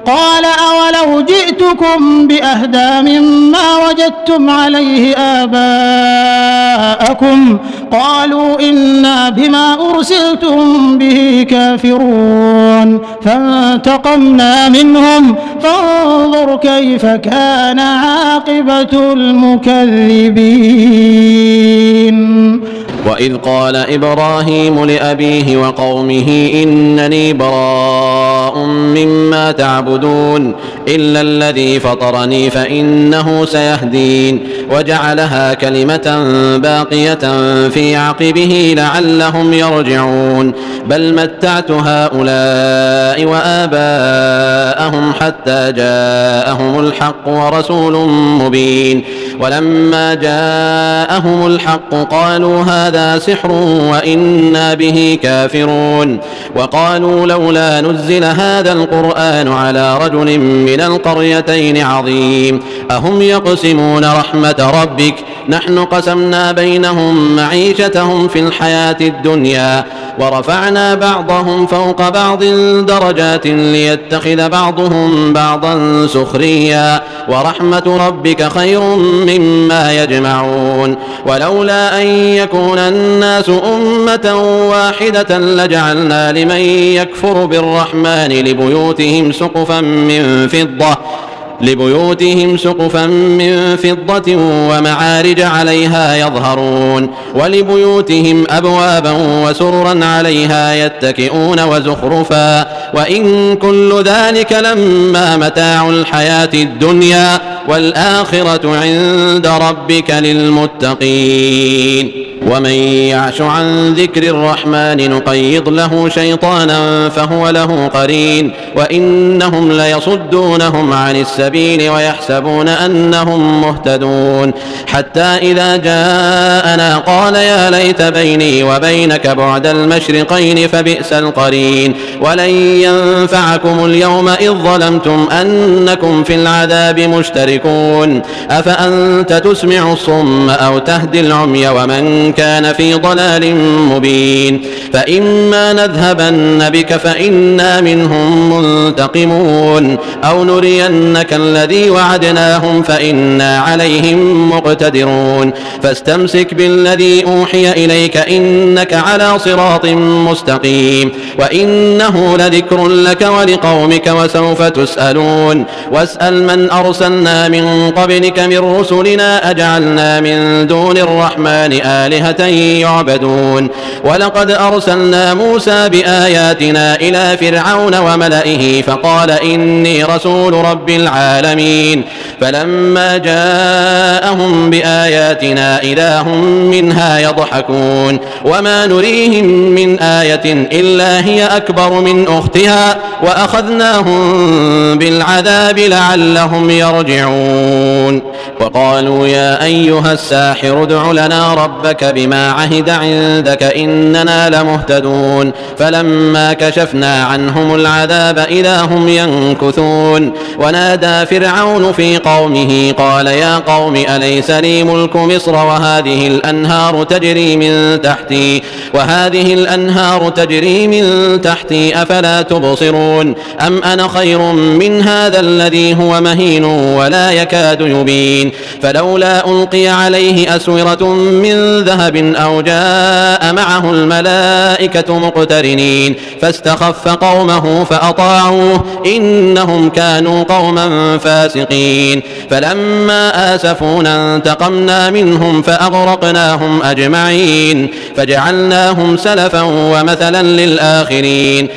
قال أولو جئتكم بأهدى مما وجدتم عليه آباءكم قالوا إنا بما أرسلتم به كافرون فانتقمنا منهم فانظر كيف كان عاقبة المكذبين. وإذ قال إبراهيم لأبيه وقومه إنني براء مما تعبدون إلا الذي فطرني فإنه سيهدين وجعلها كلمة باقية في عقبه لعلهم يرجعون بل متعت هؤلاء وآباءهم حتى جاءهم الحق ورسول مبين ولما جاءهم الحق قالوا هذا سحر وإنا به كافرون وقالوا لولا نزل هذا القرآن على رجل من القريتين عظيم أهم يقسمون رحمة ربك نحن قسمنا بينهم معيشتهم في الحياة الدنيا ورفعنا بعضهم فوق بعض درجات ليتخذ بعضهم بعضا سخريا ورحمة ربك خير مما يجمعون ولولا أن يكون الناس أمة واحدة لجعلنا لمن يكفر بالرحمن لبيوتهم سقفا من فضة ومعارج عليها يظهرون ولبيوتهم أبوابا وسررا عليها يتكئون وزخرفا وإن كل ذلك لما متاع الحياة الدنيا والآخرة عند ربك للمتقين ومن يعش عن ذكر الرحمن نقيض له شيطانا فهو له قرين وإنهم ليصدونهم عن السبيل ويحسبون أنهم مهتدون حتى إذا جاءنا قال يا ليت بيني وبينك بعد المشرقين فبئس القرين ولن ينفعكم اليوم إذ ظلمتم أنكم في العذاب مشتركون أفأنت تسمع الصم أو تهدي العمي ومن كان في ضلال مبين فإما نذهبن بك فإنا منهم منتقمون أو نرينك الذي وعدناهم فإنا عليهم مقتدرون فاستمسك بالذي أوحي إليك إنك على صراط مستقيم وإنه لذكر لك ولقومك وسوف تسألون واسأل من أرسلنا من قبلك من رسلنا أجعلنا من دون الرحمن آلهة يعبدون ولقد أرسلنا موسى بآياتنا إلى فرعون وملئه فقال إني رسول رب العالمين فلما جاءهم بآياتنا إذا هم منها يضحكون وما نريهم من آية إلا هي أكبر من أختها وأخذناهم بالعذاب لعلهم يرجعون وقالوا يا أيها الساحر ادع لنا ربك بما عهد عندك إننا لمهتدون فلما كشفنا عنهم العذاب إذا هم ينكثون ونادى فرعون في قومه قال يا قوم أليس لي ملك مصر وهذه الأنهار تجري من تحتي أفلا تبصرون أم أنا خير من هذا الذي هو مهين ولا يكاد يبين فلولا ألقي عليه أسورة من ذهب أو جاء معه الملائكة مقترنين فاستخف قومه فأطاعوه إنهم كانوا قوما فاسقين فلما آسفونا انتقمنا منهم فأغرقناهم أجمعين فجعلناهم سلفا ومثلا للآخرين